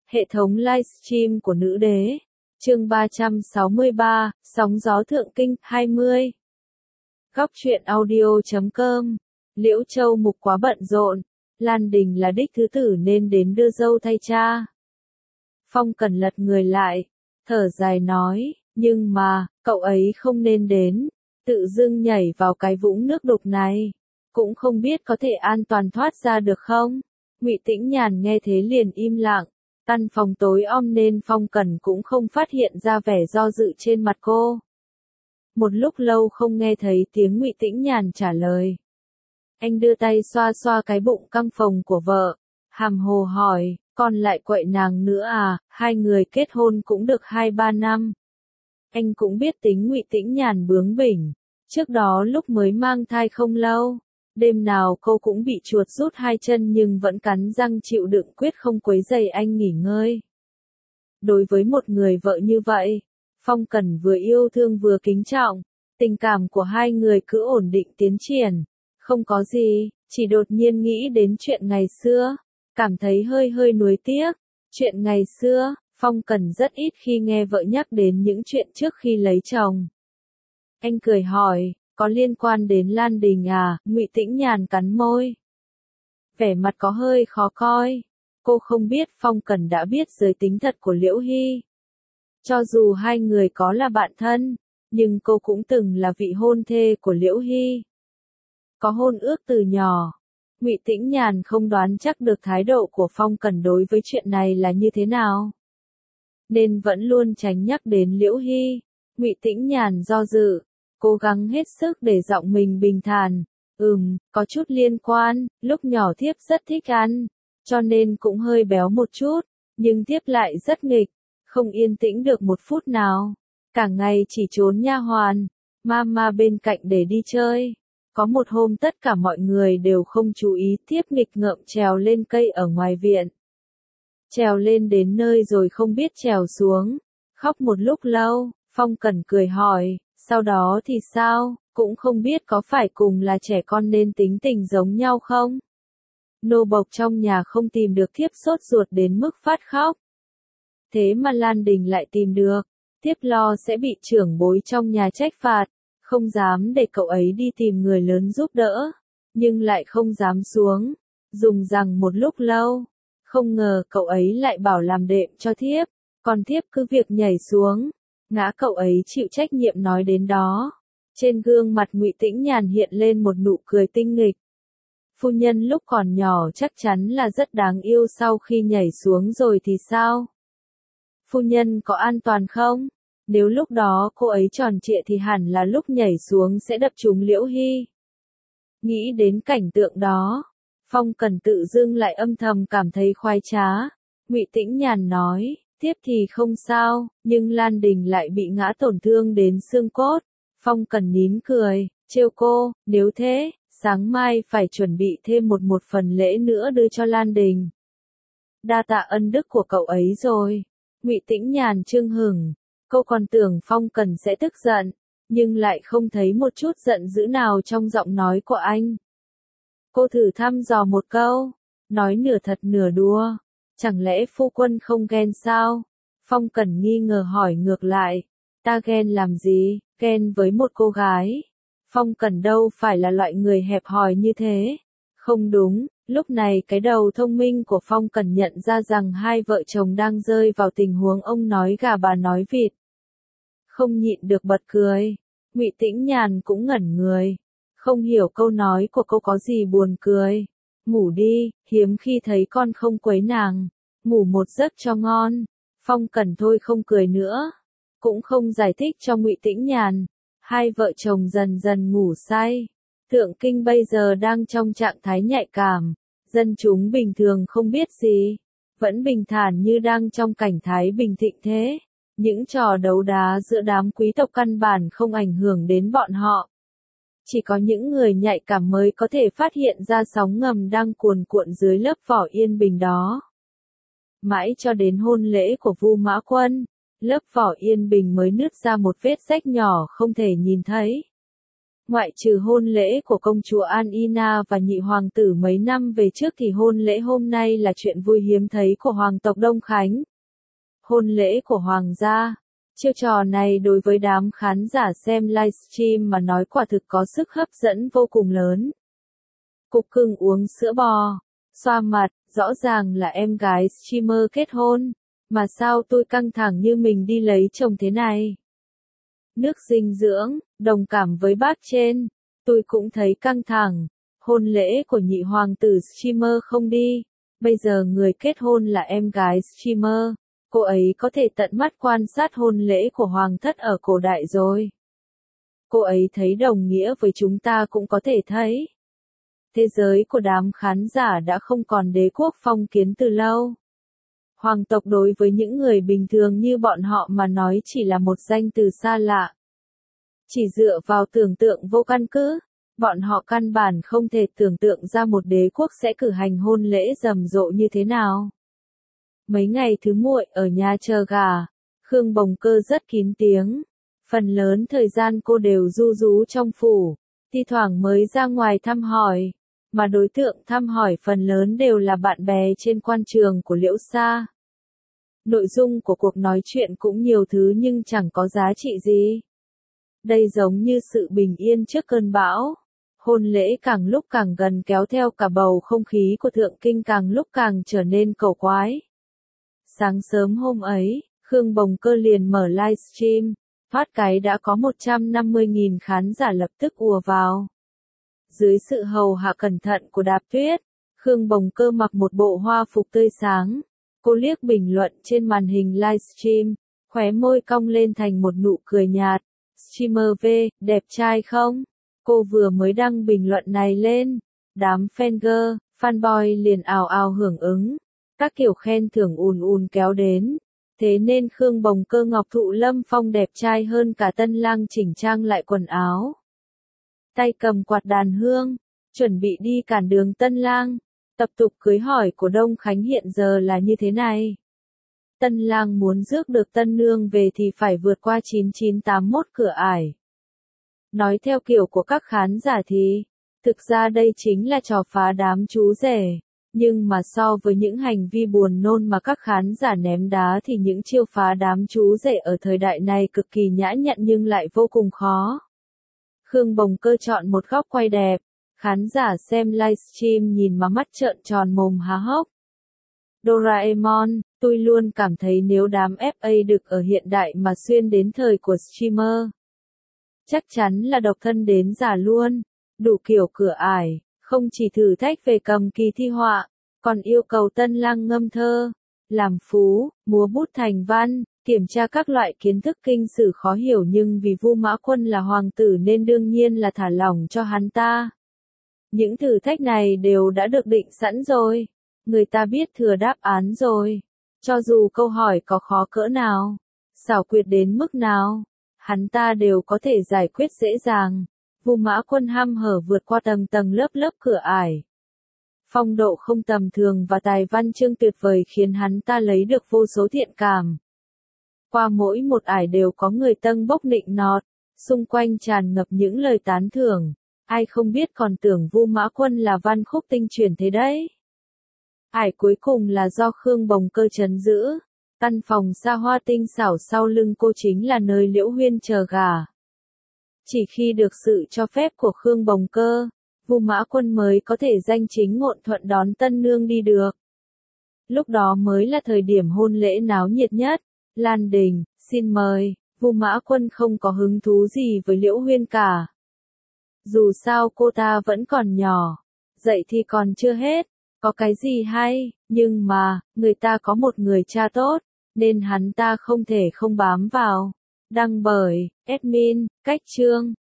Hệ thống livestream của nữ đế. Chương 363, Sóng gió thượng kinh 20. Góc truyện audio.com. Liễu Châu Mục quá bận rộn, Lan Đình là đích thứ tử nên đến đưa dâu thay cha. Phong Cần lật người lại, thở dài nói, nhưng mà, cậu ấy không nên đến, tự dưng nhảy vào cái vũng nước đục này, cũng không biết có thể an toàn thoát ra được không. Ngụy Tĩnh Nhàn nghe thế liền im lặng, căn phòng tối om nên Phong Cần cũng không phát hiện ra vẻ do dự trên mặt cô. Một lúc lâu không nghe thấy tiếng Ngụy Tĩnh Nhàn trả lời. Anh đưa tay xoa xoa cái bụng căng phồng của vợ, hàm hồ hỏi, con lại quậy nàng nữa à, hai người kết hôn cũng được 2-3 năm. Anh cũng biết tính Ngụy Tĩnh Nhàn bướng bỉnh, trước đó lúc mới mang thai không lâu, đêm nào cô cũng bị chuột rút hai chân nhưng vẫn cắn răng chịu đựng quyết không quấy rầy anh nghỉ ngơi. Đối với một người vợ như vậy, Phong Cần vừa yêu thương vừa kính trọng, tình cảm của hai người cứ ổn định tiến triển, không có gì, chỉ đột nhiên nghĩ đến chuyện ngày xưa, cảm thấy hơi nuối tiếc. Chuyện ngày xưa, Phong Cần rất ít khi nghe vợ nhắc đến những chuyện trước khi lấy chồng. Anh cười hỏi, có liên quan đến Lan Đình à? Ngụy Tĩnh Nhàn cắn môi, vẻ mặt có hơi khó coi. Cô không biết Phong Cần đã biết giới tính thật của Liễu Hy. Cho dù hai người có là bạn thân, nhưng cô cũng từng là vị hôn thê của Liễu Hy, có hôn ước từ nhỏ. Ngụy Tĩnh Nhàn không đoán chắc được thái độ của Phong Cần đối với chuyện này là như thế nào, nên vẫn luôn tránh nhắc đến Liễu Hy. Ngụy Tĩnh Nhàn do dự, cố gắng hết sức để giọng mình bình thản. Có chút liên quan, lúc nhỏ thiếp rất thích ăn, cho nên cũng hơi béo một chút, nhưng thiếp lại rất nghịch, không yên tĩnh được một phút nào, cả ngày chỉ trốn nha hoàn, mama bên cạnh để đi chơi. Có một hôm tất cả mọi người đều không chú ý, thiếp nghịch ngợm trèo lên cây ở ngoài viện. Trèo lên đến nơi rồi không biết trèo xuống, khóc một lúc lâu. Phong Cần cười hỏi, sau đó thì sao, cũng không biết có phải cùng là trẻ con nên tính tình giống nhau không? Nô bộc trong nhà không tìm được thiếp sốt ruột đến mức phát khóc. Thế mà Lan Đình lại tìm được, thiếp lo sẽ bị trưởng bối trong nhà trách phạt, không dám để cậu ấy đi tìm người lớn giúp đỡ, nhưng lại không dám xuống, dùng rằng một lúc lâu, không ngờ cậu ấy lại bảo làm đệm cho thiếp, còn thiếp cứ việc nhảy xuống, ngã cậu ấy chịu trách nhiệm. Nói đến đó, trên gương mặt Ngụy Tĩnh Nhàn hiện lên một nụ cười tinh nghịch. Phu nhân lúc còn nhỏ chắc chắn là rất đáng yêu, sau khi nhảy xuống rồi thì sao? Phu nhân có an toàn không? Nếu lúc đó cô ấy tròn trịa thì hẳn là lúc nhảy xuống sẽ đập trúng Liễu Hy. Nghĩ đến cảnh tượng đó, Phong Cần tự dưng lại âm thầm cảm thấy khoái trá. Ngụy Tĩnh Nhàn nói, tiếp thì không sao, nhưng Lan Đình lại bị ngã tổn thương đến xương cốt. Phong Cần nín cười, trêu cô, nếu thế, sáng mai phải chuẩn bị thêm một phần lễ nữa đưa cho Lan Đình. Đa tạ ân đức của cậu ấy rồi. Ngụy Tĩnh Nhàn chưng hửng, cô còn tưởng Phong Cần sẽ tức giận, nhưng lại không thấy một chút giận dữ nào trong giọng nói của anh. Cô thử thăm dò một câu, nói nửa thật nửa đùa, chẳng lẽ phu quân không ghen sao? Phong Cần nghi ngờ hỏi ngược lại, ta ghen làm gì, ghen với một cô gái. Phong Cần đâu phải là loại người hẹp hòi như thế. Không đúng, lúc này cái đầu thông minh của Phong Cần nhận ra rằng hai vợ chồng đang rơi vào tình huống ông nói gà bà nói vịt. Không nhịn được bật cười. Ngụy Tĩnh Nhàn cũng ngẩn người, không hiểu câu nói của cô có gì buồn cười. Ngủ đi, hiếm khi thấy con không quấy nàng, ngủ một giấc cho ngon. Phong Cần thôi không cười nữa, cũng không giải thích cho Ngụy Tĩnh Nhàn. Hai vợ chồng dần dần ngủ say. Thượng kinh bây giờ đang trong trạng thái nhạy cảm, dân chúng bình thường không biết gì, vẫn bình thản như đang trong cảnh thái bình thịnh thế. Những trò đấu đá giữa đám quý tộc căn bản không ảnh hưởng đến bọn họ. Chỉ có những người nhạy cảm mới có thể phát hiện ra sóng ngầm đang cuồn cuộn dưới lớp vỏ yên bình đó. Mãi cho đến hôn lễ của Vu Mã Quân, lớp vỏ yên bình mới nứt ra một vết rách nhỏ không thể nhìn thấy. Ngoại trừ hôn lễ của công chúa Anina và nhị hoàng tử mấy năm về trước thì hôn lễ hôm nay là chuyện vui hiếm thấy của hoàng tộc Đông Khánh. Hôn lễ của hoàng gia. Chiêu trò này đối với đám khán giả xem livestream mà nói quả thực có sức hấp dẫn vô cùng lớn. Cục cưng uống sữa bò, xoa mặt, rõ ràng là em gái streamer kết hôn, mà sao tôi căng thẳng như mình đi lấy chồng thế này. Nước dinh dưỡng, đồng cảm với bác trên, tôi cũng thấy căng thẳng. Hôn lễ của nhị hoàng tử streamer không đi, bây giờ người kết hôn là em gái streamer, cô ấy có thể tận mắt quan sát hôn lễ của hoàng thất ở cổ đại rồi. Cô ấy thấy đồng nghĩa với chúng ta cũng có thể thấy. Thế giới của đám khán giả đã không còn đế quốc phong kiến từ lâu. Hoàng tộc đối với những người bình thường như bọn họ mà nói chỉ là một danh từ xa lạ. Chỉ dựa vào tưởng tượng vô căn cứ, bọn họ căn bản không thể tưởng tượng ra một đế quốc sẽ cử hành hôn lễ rầm rộ như thế nào. Mấy ngày thứ muội ở nhà chờ gà, Khương Bồng Cơ rất kín tiếng. Phần lớn thời gian cô đều ru rú trong phủ, thi thoảng mới ra ngoài thăm hỏi, mà đối tượng thăm hỏi phần lớn đều là bạn bè trên quan trường của Liễu Sa. Nội dung của cuộc nói chuyện cũng nhiều thứ nhưng chẳng có giá trị gì. Đây giống như sự bình yên trước cơn bão. Hôn lễ càng lúc càng gần kéo theo cả bầu không khí của thượng kinh càng lúc càng trở nên cầu quái. Sáng sớm hôm ấy, Khương Bồng Cơ liền mở livestream, phát cái đã có 150.000 khán giả lập tức ùa vào. Dưới sự hầu hạ cẩn thận của Đạp Tuyết, Khương Bồng Cơ mặc một bộ hoa phục tươi sáng. Cô liếc bình luận trên màn hình livestream, khóe môi cong lên thành một nụ cười nhạt. Streamer V, đẹp trai không? Cô vừa mới đăng bình luận này lên. Đám fangirl, fanboy liền ào ào hưởng ứng. Các kiểu khen thưởng ùn ùn kéo đến. Thế nên Khương Bồng Cơ Ngọc Thụ Lâm Phong đẹp trai hơn cả tân lang chỉnh trang lại quần áo. Tay cầm quạt đàn hương, chuẩn bị đi cản đường tân lang. Tập tục cưới hỏi của Đông Khánh hiện giờ là như thế này. Tân lang muốn rước được tân nương về thì phải vượt qua 9981 cửa ải. Nói theo kiểu của các khán giả thì, thực ra đây chính là trò phá đám chú rể. Nhưng mà so với những hành vi buồn nôn mà các khán giả ném đá thì những chiêu phá đám chú rể ở thời đại này cực kỳ nhã nhặn nhưng lại vô cùng khó. Khương Bồng Cơ chọn một góc quay đẹp. Khán giả xem livestream nhìn mà mắt trợn tròn mồm há hốc. Doraemon, tôi luôn cảm thấy nếu đám FA được ở hiện đại mà xuyên đến thời của streamer, chắc chắn là độc thân đến già luôn. Đủ kiểu cửa ải, không chỉ thử thách về cầm kỳ thi họa, còn yêu cầu tân lang ngâm thơ, làm phú, múa bút thành văn, kiểm tra các loại kiến thức kinh sử khó hiểu nhưng vì Vu Mã Quân là hoàng tử nên đương nhiên là thả lỏng cho hắn ta. Những thử thách này đều đã được định sẵn rồi. Người ta biết thừa đáp án rồi. Cho dù câu hỏi có khó cỡ nào, xảo quyệt đến mức nào, hắn ta đều có thể giải quyết dễ dàng. Vu Mã Quân hăm hở vượt qua tầng tầng lớp lớp cửa ải. Phong độ không tầm thường và tài văn chương tuyệt vời khiến hắn ta lấy được vô số thiện cảm. Qua mỗi một ải đều có người tâng bốc nịnh nọt, xung quanh tràn ngập những lời tán thưởng. Ai không biết còn tưởng Vu Mã Quân là văn khúc tinh truyền thế đấy. Ải cuối cùng là do Khương Bồng Cơ trấn giữ. Căn phòng xa hoa tinh xảo sau lưng cô chính là nơi Liễu Huyên chờ gà. Chỉ khi được sự cho phép của Khương Bồng Cơ, Vu Mã Quân mới có thể danh chính ngôn thuận đón tân nương đi được. Lúc đó mới là thời điểm hôn lễ náo nhiệt nhất. Lan Đình, xin mời. Vu Mã Quân không có hứng thú gì với Liễu Huyên cả. Dù sao cô ta vẫn còn nhỏ, dậy thì còn chưa hết, có cái gì hay, nhưng mà, người ta có một người cha tốt, nên hắn ta không thể không bám vào. Đăng bởi, admin, Cách Chương.